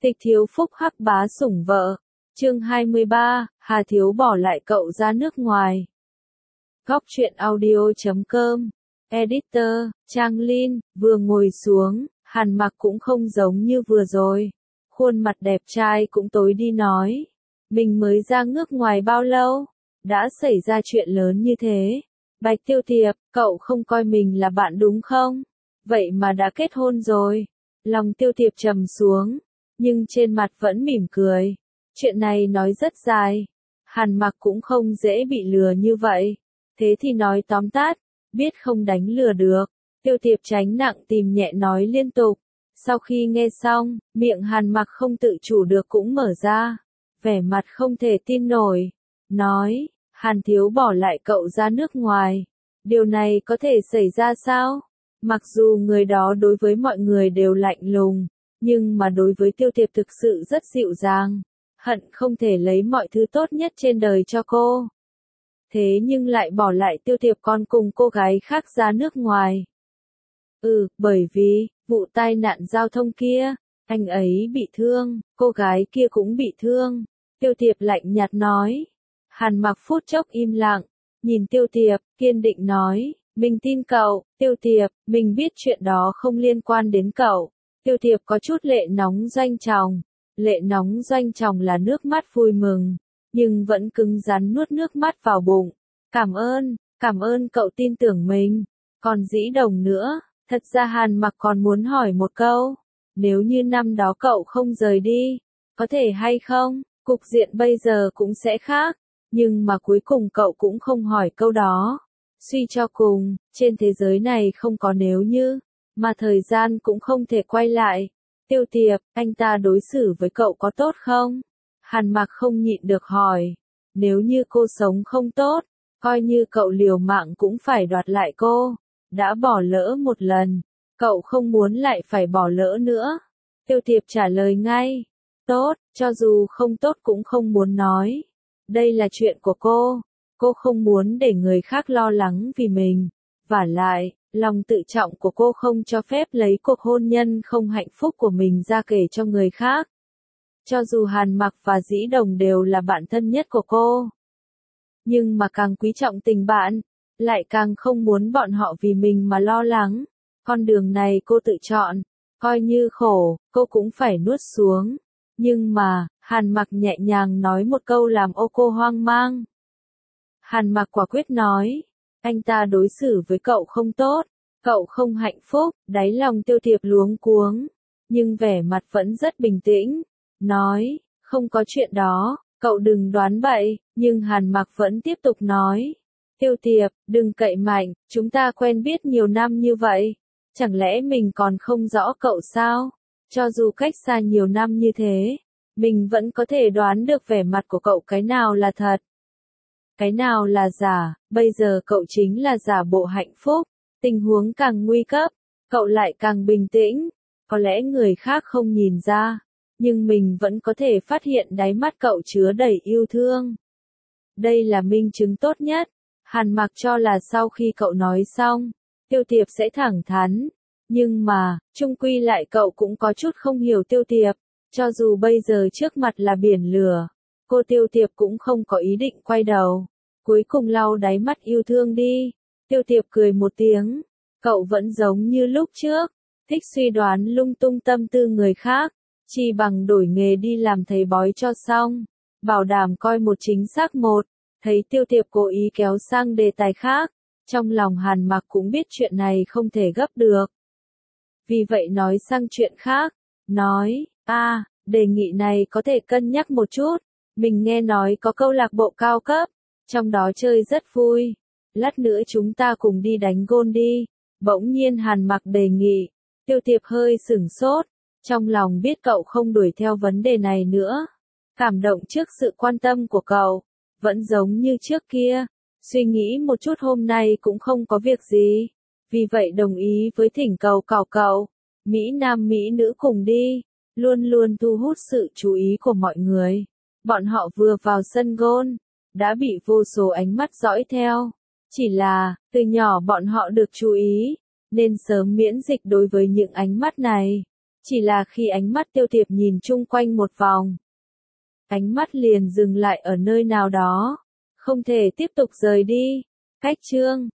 Tịch Thiếu Phúc hắc bá sủng vợ. Chương 23, Hà Thiếu bỏ lại cậu ra nước ngoài. Góc truyện audio.com. Editor, Trang Linh, vừa ngồi xuống, Hàn Mặc cũng không giống như vừa rồi. Khuôn mặt đẹp trai cũng tối đi nói. Mình mới ra nước ngoài bao lâu? Đã xảy ra chuyện lớn như thế. Bạch Tiêu Tiệp, cậu không coi mình là bạn đúng không? Vậy mà đã kết hôn rồi. Lòng Tiêu Tiệp trầm xuống, nhưng trên mặt vẫn mỉm cười. Chuyện này nói rất dài. Hàn Mặc cũng không dễ bị lừa như vậy. Thế thì nói tóm tắt, biết không đánh lừa được. Tiêu Tiệp tránh nặng tìm nhẹ nói liên tục. Sau khi nghe xong, miệng Hàn Mặc không tự chủ được cũng mở ra. Vẻ mặt không thể tin nổi. Nói, Hàn Thiếu bỏ lại cậu ra nước ngoài. Điều này có thể xảy ra sao? Mặc dù người đó đối với mọi người đều lạnh lùng, nhưng mà đối với Tiêu Tiệp thực sự rất dịu dàng. Hận không thể lấy mọi thứ tốt nhất trên đời cho cô. Thế nhưng lại bỏ lại Tiêu Tiệp còn cùng cô gái khác ra nước ngoài. Bởi vì, vụ tai nạn giao thông kia, anh ấy bị thương, cô gái kia cũng bị thương. Tiêu Tiệp lạnh nhạt nói. Hàn Mặc phút chốc im lặng, nhìn Tiêu Tiệp, kiên định nói, mình tin cậu, Tiêu Tiệp, mình biết chuyện đó không liên quan đến cậu. Tiêu Tiệp có chút lệ nóng doanh tròng. Lệ nóng doanh tròng là nước mắt vui mừng, nhưng vẫn cứng rắn nuốt nước mắt vào bụng. Cảm ơn cậu tin tưởng mình. Còn Dĩ Đồng nữa, thật ra Hàn Mặc còn muốn hỏi một câu. Nếu như năm đó cậu không rời đi, có thể hay không, cục diện bây giờ cũng sẽ khác. Nhưng mà cuối cùng cậu cũng không hỏi câu đó. Suy cho cùng, trên thế giới này không có nếu như, mà thời gian cũng không thể quay lại. Tiêu Tiệp, anh ta đối xử với cậu có tốt không? Hàn Mặc không nhịn được hỏi. Nếu như cô sống không tốt, coi như cậu liều mạng cũng phải đoạt lại cô. Đã bỏ lỡ một lần, cậu không muốn lại phải bỏ lỡ nữa. Tiêu Tiệp trả lời ngay. Tốt, cho dù không tốt cũng không muốn nói. Đây là chuyện của cô không muốn để người khác lo lắng vì mình. Vả lại, lòng tự trọng của cô không cho phép lấy cuộc hôn nhân không hạnh phúc của mình ra kể cho người khác. Cho dù Hàn Mặc và Dĩ Đồng đều là bạn thân nhất của cô, nhưng mà càng quý trọng tình bạn, lại càng không muốn bọn họ vì mình mà lo lắng. Con đường này cô tự chọn, coi như khổ, cô cũng phải nuốt xuống. Nhưng mà, Hàn Mặc nhẹ nhàng nói một câu làm cô hoang mang. Hàn Mặc quả quyết nói, anh ta đối xử với cậu không tốt, cậu không hạnh phúc. Đáy lòng Tiêu Tiệp luống cuống, nhưng vẻ mặt vẫn rất bình tĩnh. Nói, không có chuyện đó, cậu đừng đoán bậy. Nhưng Hàn Mặc vẫn tiếp tục nói, Tiêu Tiệp, đừng cậy mạnh, chúng ta quen biết nhiều năm như vậy. Chẳng lẽ mình còn không rõ cậu sao? Cho dù cách xa nhiều năm như thế, mình vẫn có thể đoán được vẻ mặt của cậu cái nào là thật, cái nào là giả. Bây giờ cậu chính là giả bộ hạnh phúc. Tình huống càng nguy cấp, cậu lại càng bình tĩnh. Có lẽ người khác không nhìn ra, nhưng mình vẫn có thể phát hiện đáy mắt cậu chứa đầy yêu thương. Đây là minh chứng tốt nhất. Hàn Mặc cho là sau khi cậu nói xong, Tiêu Tiệp sẽ thẳng thắn. Nhưng mà, chung quy lại cậu cũng có chút không hiểu Tiêu Tiệp. Cho dù bây giờ trước mặt là biển lửa, cô Tiêu Tiệp cũng không có ý định quay đầu. Cuối cùng lau đáy mắt yêu thương đi. Tiêu Tiệp cười một tiếng. Cậu vẫn giống như lúc trước, thích suy đoán lung tung tâm tư người khác. Chỉ bằng đổi nghề đi làm thầy bói cho xong. Bảo đảm coi một chính xác một. Thấy Tiêu Tiệp cố ý kéo sang đề tài khác. Trong lòng Hàn Mặc cũng biết chuyện này không thể gấp được. Vì vậy nói sang chuyện khác. Nói, đề nghị này có thể cân nhắc một chút. Mình nghe nói có câu lạc bộ cao cấp, trong đó chơi rất vui. Lát nữa chúng ta cùng đi đánh gôn đi. Bỗng nhiên Hàn Mặc đề nghị. Tiêu Tiệp hơi sửng sốt. Trong lòng biết cậu không đuổi theo vấn đề này nữa. Cảm động trước sự quan tâm của cậu. Vẫn giống như trước kia. Suy nghĩ một chút hôm nay cũng không có việc gì. Vì vậy đồng ý với thỉnh cầu của cậu. Mỹ Nam Mỹ nữ cùng đi. Luôn luôn thu hút sự chú ý của mọi người. Bọn họ vừa vào sân gôn, đã bị vô số ánh mắt dõi theo. Chỉ là, từ nhỏ bọn họ được chú ý, nên sớm miễn dịch đối với những ánh mắt này. Chỉ là khi ánh mắt Tiêu Thiệp nhìn chung quanh một vòng, ánh mắt liền dừng lại ở nơi nào đó, không thể tiếp tục rời đi. Cách chương